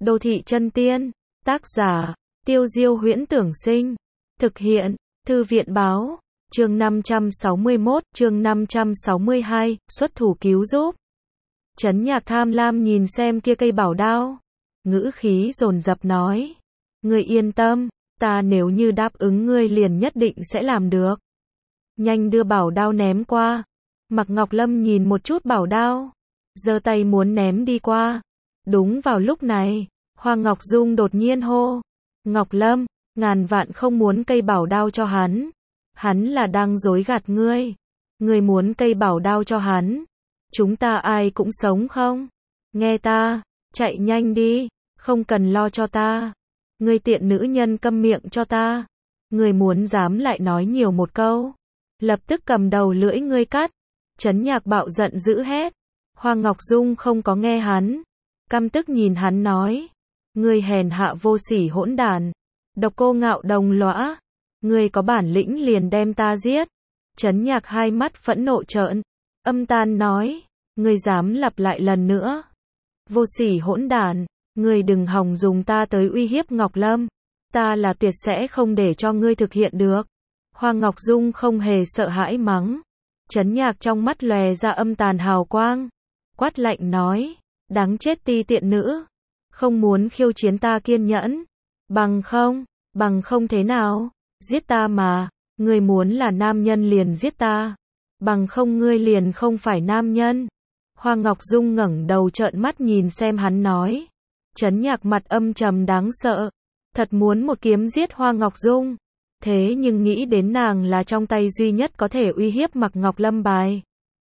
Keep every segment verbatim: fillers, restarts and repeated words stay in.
Đô thị chân tiên, tác giả, Tiêu Diêu Huyễn Tưởng Sinh, thực hiện, Thư viện Báo, chương năm trăm sáu mươi mốt, chương năm trăm sáu mươi hai, xuất thủ cứu giúp. Trấn Nhạc tham lam nhìn xem kia cây bảo đao, ngữ khí dồn dập nói, ngươi yên tâm, ta nếu như đáp ứng ngươi liền nhất định sẽ làm được. Nhanh đưa bảo đao ném qua. Mạc Ngọc Lâm nhìn một chút bảo đao, giơ tay muốn ném đi qua. Đúng vào lúc này, Hoa Ngọc Dung đột nhiên hô, Ngọc Lâm, ngàn vạn không muốn cây bảo đao cho hắn. Hắn là đang dối gạt ngươi. Ngươi muốn cây bảo đao cho hắn, chúng ta ai cũng sống không? Nghe ta, chạy nhanh đi, không cần lo cho ta. Ngươi tiện nữ nhân câm miệng cho ta. Ngươi muốn dám lại nói nhiều một câu, lập tức cầm đầu lưỡi ngươi cắt. Trấn Nhạc bạo giận dữ hét. Hoa Ngọc Dung không có nghe hắn, căm tức nhìn hắn nói, ngươi hèn hạ vô sỉ hỗn đản, độc cô ngạo đồng lõa, ngươi có bản lĩnh liền đem ta giết. Trấn Nhạc hai mắt phẫn nộ trợn, âm tàn nói, ngươi dám lặp lại lần nữa, vô sỉ hỗn đản, ngươi đừng hòng dùng ta tới uy hiếp Ngọc Lâm, ta là tuyệt sẽ không để cho ngươi thực hiện được. Hoa Ngọc Dung không hề sợ hãi mắng. Trấn Nhạc trong mắt lòe ra âm tàn hào quang, quát lạnh nói, đáng chết ti tiện nữ, không muốn khiêu chiến ta kiên nhẫn, bằng không, bằng không thế nào, giết ta mà, ngươi muốn là nam nhân liền giết ta, bằng không ngươi liền không phải nam nhân. Hoa Ngọc Dung ngẩng đầu trợn mắt nhìn xem hắn nói. Trấn Nhạc mặt âm trầm đáng sợ, thật muốn một kiếm giết Hoa Ngọc Dung. Thế nhưng nghĩ đến nàng là trong tay duy nhất có thể uy hiếp Mạc Ngọc Lâm bài,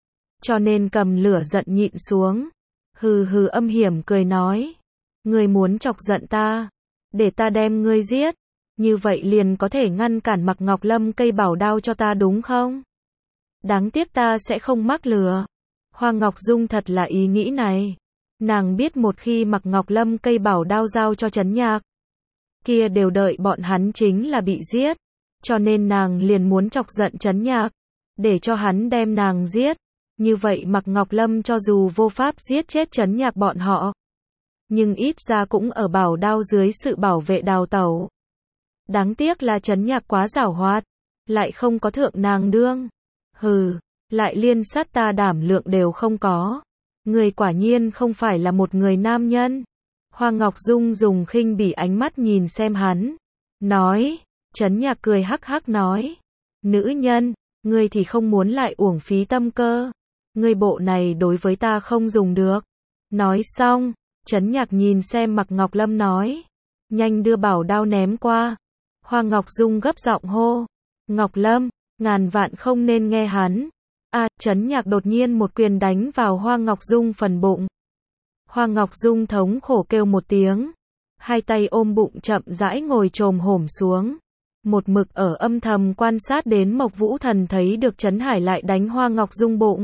cho nên cầm lửa giận nhịn xuống. Hừ hừ âm hiểm cười nói, ngươi muốn chọc giận ta, để ta đem ngươi giết, như vậy liền có thể ngăn cản Mạc Ngọc Lâm cây bảo đao cho ta đúng không? Đáng tiếc ta sẽ không mắc lừa. Hoa Ngọc Dung thật là ý nghĩ này. Nàng biết một khi Mạc Ngọc Lâm cây bảo đao giao cho Trấn Nhạc, kia đều đợi bọn hắn chính là bị giết. Cho nên nàng liền muốn chọc giận Trấn Nhạc, để cho hắn đem nàng giết. Như vậy Mạc Ngọc Lâm cho dù vô pháp giết chết Trấn Nhạc bọn họ, nhưng ít ra cũng ở bảo đao dưới sự bảo vệ đào tẩu. Đáng tiếc là Trấn Nhạc quá giảo hoạt, lại không có thượng nàng đương. Hừ, lại liên sát ta đảm lượng đều không có. Người quả nhiên không phải là một người nam nhân. Hoa Ngọc Dung dùng khinh bỉ ánh mắt nhìn xem hắn, nói. Trấn Nhạc cười hắc hắc nói, nữ nhân, ngươi thì không muốn lại uổng phí tâm cơ, ngươi bộ này đối với ta không dùng được. Nói xong, Trấn Nhạc nhìn xem Mạc Ngọc Lâm nói, nhanh đưa bảo đao ném qua. Hoa Ngọc Dung gấp giọng hô, Ngọc Lâm, ngàn vạn không nên nghe hắn. A, à, Trấn Nhạc đột nhiên một quyền đánh vào Hoa Ngọc Dung phần bụng. Hoa Ngọc Dung thống khổ kêu một tiếng, hai tay ôm bụng chậm rãi ngồi chồm hổm xuống. Một mực ở âm thầm quan sát đến Mộc Vũ Thần thấy được Trấn Hải lại đánh Hoa Ngọc Dung bụng,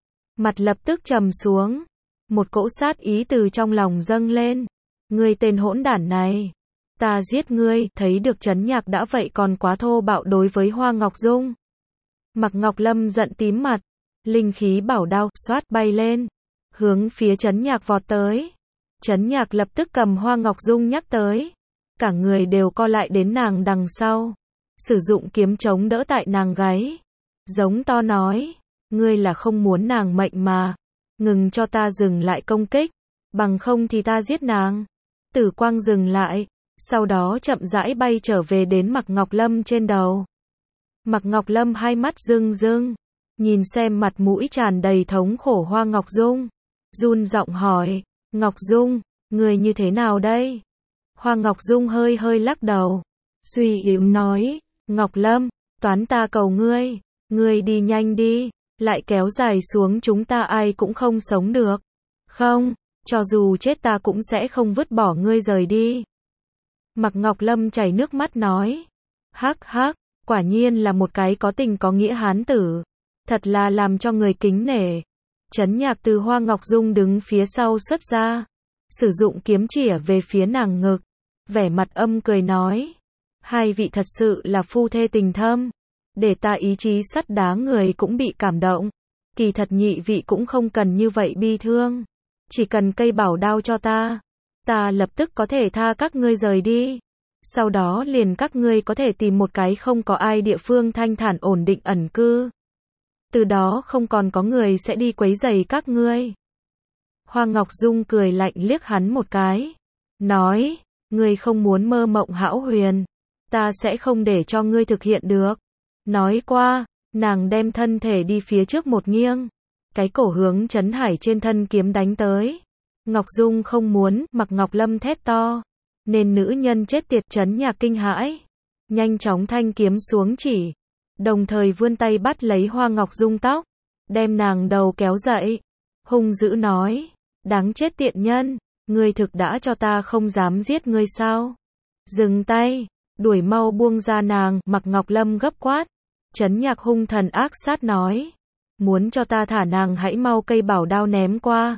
mặt lập tức trầm xuống, một cỗ sát ý từ trong lòng dâng lên. Ngươi tên hỗn đản này, ta giết ngươi. Thấy được Trấn Nhạc đã vậy còn quá thô bạo đối với Hoa Ngọc Dung, Mạc Ngọc Lâm giận tím mặt, linh khí bảo đao xoát bay lên, hướng phía Trấn Nhạc vọt tới. Trấn Nhạc lập tức cầm Hoa Ngọc Dung nhắc tới, cả người đều co lại đến nàng đằng sau, sử dụng kiếm chống đỡ tại nàng gáy, giống to nói, ngươi là không muốn nàng mệnh mà, ngừng cho ta dừng lại công kích, bằng không thì ta giết nàng. Tử quang dừng lại, sau đó chậm rãi bay trở về đến Mạc Ngọc Lâm trên đầu. Mạc Ngọc Lâm hai mắt rưng rưng, nhìn xem mặt mũi tràn đầy thống khổ Hoa Ngọc Dung, run giọng hỏi, Ngọc Dung, ngươi như thế nào đây? Hoa Ngọc Dung hơi hơi lắc đầu, suy yếu nói, Ngọc Lâm, toán ta cầu ngươi, ngươi đi nhanh đi, lại kéo dài xuống chúng ta ai cũng không sống được. Không, cho dù chết ta cũng sẽ không vứt bỏ ngươi rời đi. Mạc Ngọc Lâm chảy nước mắt nói, hắc hắc, quả nhiên là một cái có tình có nghĩa hán tử, thật là làm cho người kính nể. Trấn Nhạc từ Hoa Ngọc Dung đứng phía sau xuất ra, sử dụng kiếm chĩa về phía nàng ngực, vẻ mặt âm cười nói, hai vị thật sự là phu thê tình thâm, để ta ý chí sắt đá người cũng bị cảm động. Kỳ thật nhị vị cũng không cần như vậy bi thương, chỉ cần cây bảo đao cho ta, ta lập tức có thể tha các ngươi rời đi. Sau đó liền các ngươi có thể tìm một cái không có ai địa phương thanh thản ổn định ẩn cư. Từ đó không còn có người sẽ đi quấy rầy các ngươi. Hoa Ngọc Dung cười lạnh liếc hắn một cái. Nói, ngươi không muốn mơ mộng hão huyền. Ta sẽ không để cho ngươi thực hiện được. Nói qua, nàng đem thân thể đi phía trước một nghiêng. Cái cổ hướng Trấn Hải trên thân kiếm đánh tới. Ngọc Dung không muốn, Mạc Ngọc Lâm thét to. Nên nữ nhân chết tiệt. Trấn Nhạc kinh hãi. Nhanh chóng thanh kiếm xuống chỉ. Đồng thời vươn tay bắt lấy Hoa Ngọc Dung tóc. Đem nàng đầu kéo dậy. Hung dữ nói. Đáng chết tiện nhân. Ngươi thực đã cho ta không dám giết ngươi sao? Dừng tay. Đuổi mau buông ra nàng. Mạc Ngọc Lâm gấp quát. Trấn Nhạc hung thần ác sát nói. Muốn cho ta thả nàng hãy mau cây bảo đao ném qua.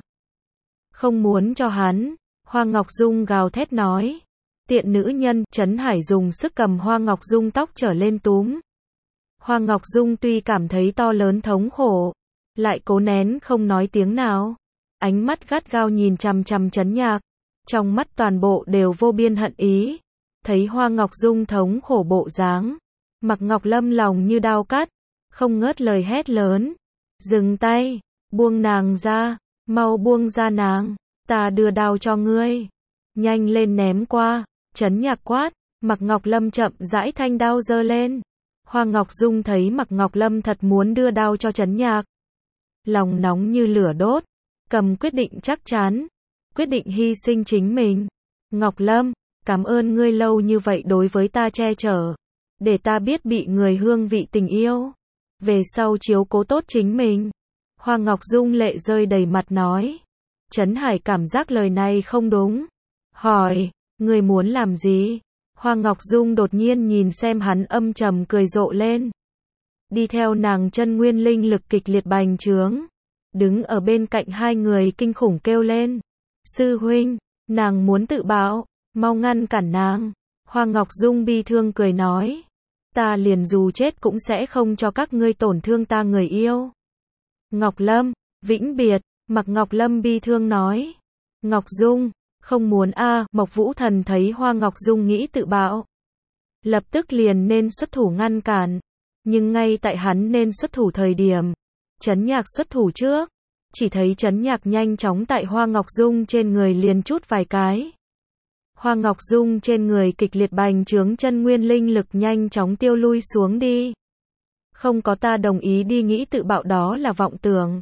Không muốn cho hắn. Hoa Ngọc Dung gào thét nói. Tiện nữ nhân. Trấn Hải dùng sức cầm Hoa Ngọc Dung tóc trở lên túm. Hoa Ngọc Dung tuy cảm thấy to lớn thống khổ, lại cố nén không nói tiếng nào. Ánh mắt gắt gao nhìn chằm chằm Trấn Nhạc. Trong mắt toàn bộ đều vô biên hận ý. Thấy Hoa Ngọc Dung thống khổ bộ dáng. Mạc Ngọc Lâm lòng như đao cắt. Không ngớt lời hét lớn. Dừng tay. Buông nàng ra. Mau buông ra nàng. Ta đưa đao cho ngươi. Nhanh lên ném qua. Trấn Nhạc quát. Mạc Ngọc Lâm chậm rãi thanh đao giơ lên. Hoa Ngọc Dung thấy Mạc Ngọc Lâm thật muốn đưa đao cho Trấn Nhạc. Lòng nóng như lửa đốt. Cầm quyết định chắc chắn. Quyết định hy sinh chính mình. Ngọc Lâm, cảm ơn ngươi lâu như vậy đối với ta che chở. Để ta biết bị người hương vị tình yêu. Về sau chiếu cố tốt chính mình. Hoa Ngọc Dung lệ rơi đầy mặt nói. Trấn Hải cảm giác lời này không đúng. Hỏi, ngươi muốn làm gì? Hoa Ngọc Dung đột nhiên nhìn xem hắn âm trầm cười rộ lên. Đi theo nàng chân nguyên linh lực kịch liệt bành trướng. Đứng ở bên cạnh hai người kinh khủng kêu lên. Sư huynh, nàng muốn tự bạo, mau ngăn cản nàng. Hoa Ngọc Dung bi thương cười nói. Ta liền dù chết cũng sẽ không cho các ngươi tổn thương ta người yêu. Ngọc Lâm, vĩnh biệt. Mạc Ngọc Lâm bi thương nói. Ngọc Dung, không muốn a. À. Mộc Vũ Thần thấy Hoa Ngọc Dung nghĩ tự bạo, lập tức liền nên xuất thủ ngăn cản. Nhưng ngay tại hắn nên xuất thủ thời điểm, Trấn Nhạc xuất thủ trước. Chỉ thấy Trấn Nhạc nhanh chóng tại Hoa Ngọc Dung trên người liền chút vài cái. Hoa Ngọc Dung trên người kịch liệt bành trướng chân nguyên linh lực nhanh chóng tiêu lui xuống đi. Không có ta đồng ý đi nghĩ tự bạo đó là vọng tưởng.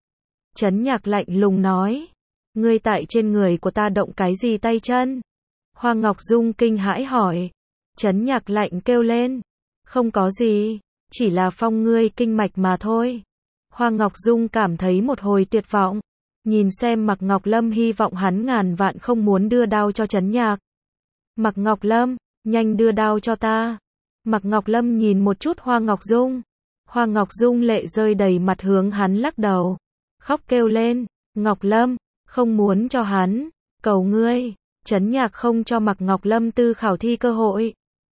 Trấn Nhạc lạnh lùng nói. Ngươi tại trên người của ta động cái gì tay chân? Hoa Ngọc Dung kinh hãi hỏi. Trấn Nhạc lạnh kêu lên. Không có gì, chỉ là phong ngươi kinh mạch mà thôi. Hoa Ngọc Dung cảm thấy một hồi tuyệt vọng. Nhìn xem Mạc Ngọc Lâm hy vọng hắn ngàn vạn không muốn đưa đao cho Trấn Nhạc. Mạc Ngọc Lâm, nhanh đưa đao cho ta. Mạc Ngọc Lâm nhìn một chút Hoa Ngọc Dung. Hoa Ngọc Dung lệ rơi đầy mặt hướng hắn lắc đầu. Khóc kêu lên. Ngọc Lâm, không muốn cho hắn. Cầu ngươi. Trấn Nhạc không cho Mạc Ngọc Lâm tư khảo thi cơ hội.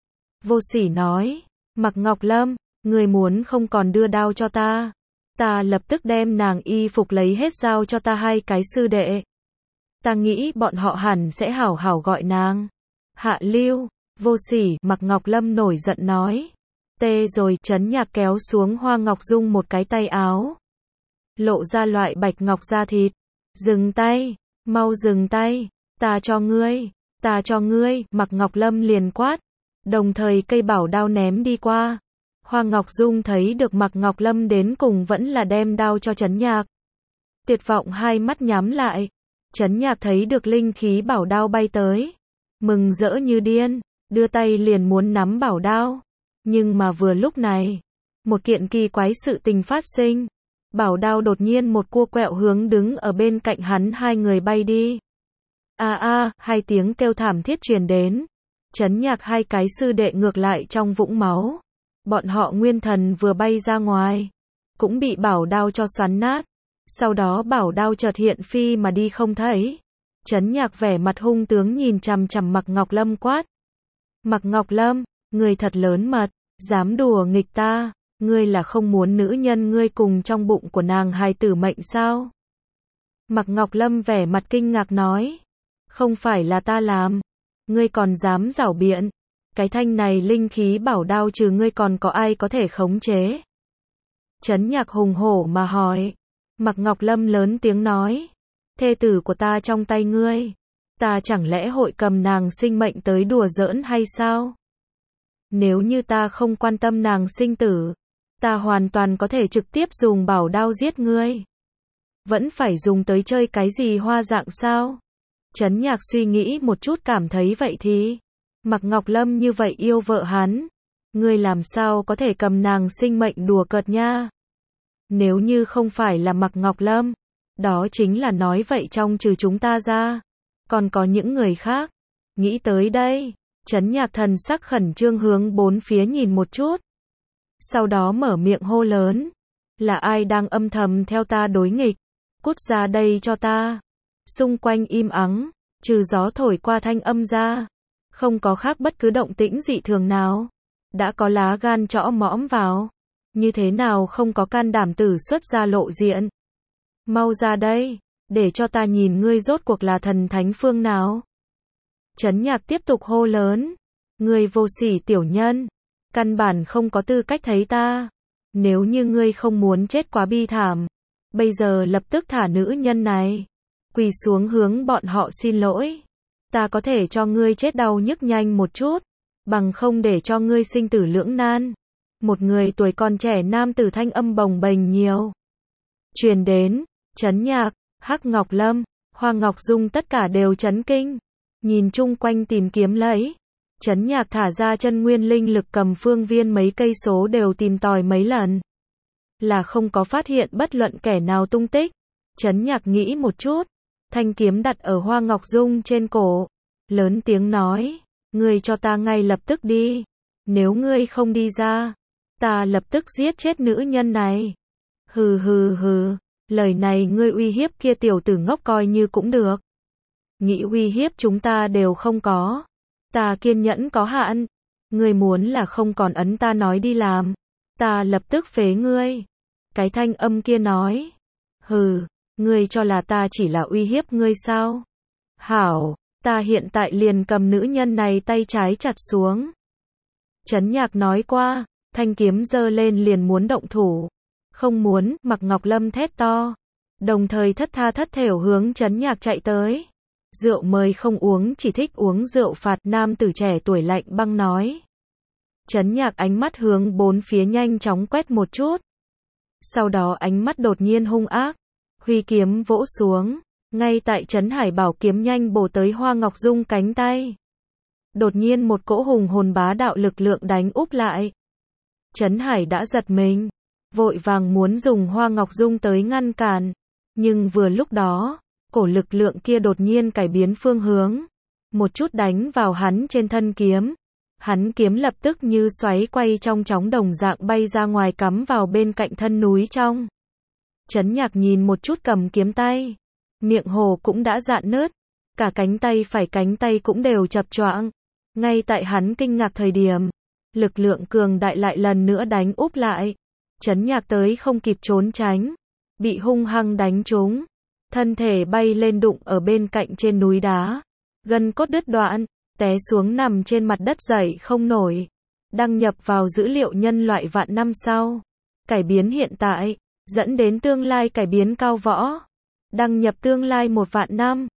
Vô sỉ nói. Mạc Ngọc Lâm, ngươi muốn không còn đưa đao cho ta. Ta lập tức đem nàng y phục lấy hết giao cho ta hai cái sư đệ. Ta nghĩ bọn họ hẳn sẽ hảo hảo gọi nàng. Hạ lưu, vô sỉ, Mạc Ngọc Lâm nổi giận nói. Tê rồi. Trấn Nhạc kéo xuống Hoa Ngọc Dung một cái tay áo. Lộ ra loại bạch ngọc da thịt. Dừng tay, mau dừng tay. Ta cho ngươi, ta cho ngươi. Mạc Ngọc Lâm liền quát. Đồng thời cây bảo đao ném đi qua. Hoa Ngọc Dung thấy được Mạc Ngọc Lâm đến cùng vẫn là đem đao cho Trấn Nhạc. Tuyệt vọng hai mắt nhắm lại. Trấn Nhạc thấy được linh khí bảo đao bay tới. Mừng rỡ như điên, đưa tay liền muốn nắm bảo đao. Nhưng mà vừa lúc này, một kiện kỳ quái sự tình phát sinh. Bảo đao đột nhiên một cua quẹo hướng đứng ở bên cạnh hắn hai người bay đi. A a, hai tiếng kêu thảm thiết truyền đến. Trấn Nhạc hai cái sư đệ ngược lại trong vũng máu. Bọn họ nguyên thần vừa bay ra ngoài, cũng bị bảo đao cho xoắn nát. Sau đó bảo đao chợt hiện phi mà đi không thấy. Trấn Nhạc vẻ mặt hung tướng nhìn chằm chằm Mạc Ngọc Lâm quát. Mạc Ngọc Lâm, ngươi thật lớn mật, dám đùa nghịch ta, ngươi là không muốn nữ nhân ngươi cùng trong bụng của nàng hài tử mệnh sao? Mạc Ngọc Lâm vẻ mặt kinh ngạc nói. Không phải là ta làm. Ngươi còn dám giảo biện. Cái thanh này linh khí bảo đao trừ ngươi còn có ai có thể khống chế? Trấn Nhạc hùng hổ mà hỏi. Mạc Ngọc Lâm lớn tiếng nói. Thê tử của ta trong tay ngươi. Ta chẳng lẽ hội cầm nàng sinh mệnh tới đùa giỡn hay sao? Nếu như ta không quan tâm nàng sinh tử, ta hoàn toàn có thể trực tiếp dùng bảo đao giết ngươi. Vẫn phải dùng tới chơi cái gì hoa dạng sao? Trấn Nhạc suy nghĩ một chút cảm thấy vậy thì, Mạc Ngọc Lâm như vậy yêu vợ hắn, ngươi làm sao có thể cầm nàng sinh mệnh đùa cợt nha? Nếu như không phải là Mạc Ngọc Lâm, đó chính là nói vậy trong trừ chúng ta ra, còn có những người khác. Nghĩ tới đây, Trấn Nhạc thần sắc khẩn trương hướng bốn phía nhìn một chút. Sau đó mở miệng hô lớn. Là ai đang âm thầm theo ta đối nghịch? Cút ra đây cho ta. Xung quanh im ắng, trừ gió thổi qua thanh âm ra. Không có khác bất cứ động tĩnh dị thường nào. Đã có lá gan trõ mõm vào. Như thế nào không có can đảm tử xuất ra lộ diện? Mau ra đây, để cho ta nhìn ngươi rốt cuộc là thần thánh phương nào. Trấn Nhạc tiếp tục hô lớn. Ngươi vô sỉ tiểu nhân. Căn bản không có tư cách thấy ta. Nếu như ngươi không muốn chết quá bi thảm, bây giờ lập tức thả nữ nhân này. Quỳ xuống hướng bọn họ xin lỗi. Ta có thể cho ngươi chết đau nhức nhanh một chút, bằng không để cho ngươi sinh tử lưỡng nan. Một người tuổi còn trẻ nam tử thanh âm bồng bềnh nhiều truyền đến. Trấn Nhạc, Hắc Ngọc Lâm, Hoa Ngọc Dung tất cả đều chấn kinh. Nhìn chung quanh tìm kiếm lấy. Trấn Nhạc thả ra chân nguyên linh lực cầm phương viên mấy cây số đều tìm tòi mấy lần. Là không có phát hiện bất luận kẻ nào tung tích. Trấn Nhạc nghĩ một chút. Thanh kiếm đặt ở Hoa Ngọc Dung trên cổ. Lớn tiếng nói. Ngươi cho ta ngay lập tức đi. Nếu ngươi không đi ra, ta lập tức giết chết nữ nhân này. Hừ hừ hừ. Lời này ngươi uy hiếp kia tiểu tử ngốc coi như cũng được. Nghĩ uy hiếp chúng ta đều không có. Ta kiên nhẫn có hạn. Ngươi muốn là không còn ấn ta nói đi làm, ta lập tức phế ngươi. Cái thanh âm kia nói. Hừ, ngươi cho là ta chỉ là uy hiếp ngươi sao? Hảo, ta hiện tại liền cầm nữ nhân này tay trái chặt xuống. Trấn Nhạc nói qua, thanh kiếm giơ lên liền muốn động thủ. Không muốn, Mạc Ngọc Lâm thét to. Đồng thời thất tha thất thểu hướng Trấn Nhạc chạy tới. Rượu mời không uống, chỉ thích uống rượu phạt, nam tử trẻ tuổi lạnh băng nói. Trấn Nhạc ánh mắt hướng bốn phía nhanh chóng quét một chút. Sau đó ánh mắt đột nhiên hung ác. Huy kiếm vỗ xuống. Ngay tại Trấn Hải bảo kiếm nhanh bổ tới Hoa Ngọc Dung cánh tay. Đột nhiên một cỗ hùng hồn bá đạo lực lượng đánh úp lại. Trấn Hải đã giật mình. Vội vàng muốn dùng Hoa Ngọc Dung tới ngăn cản. Nhưng vừa lúc đó, cổ lực lượng kia đột nhiên cải biến phương hướng. Một chút đánh vào hắn trên thân kiếm. Hắn kiếm lập tức như xoáy quay trong chóng đồng dạng bay ra ngoài cắm vào bên cạnh thân núi trong. Trấn Nhạc nhìn một chút cầm kiếm tay. Miệng hồ cũng đã rạn nứt. Cả cánh tay phải cánh tay cũng đều chập choạng. Ngay tại hắn kinh ngạc thời điểm, lực lượng cường đại lại lần nữa đánh úp lại. Trấn Nhạc tới không kịp trốn tránh. Bị hung hăng đánh trúng. Thân thể bay lên đụng ở bên cạnh trên núi đá. Gân cốt đứt đoạn. Té xuống nằm trên mặt đất dậy không nổi. Đăng nhập vào dữ liệu nhân loại vạn năm sau. Cải biến hiện tại. Dẫn đến tương lai cải biến cao võ. Đăng nhập tương lai một vạn năm.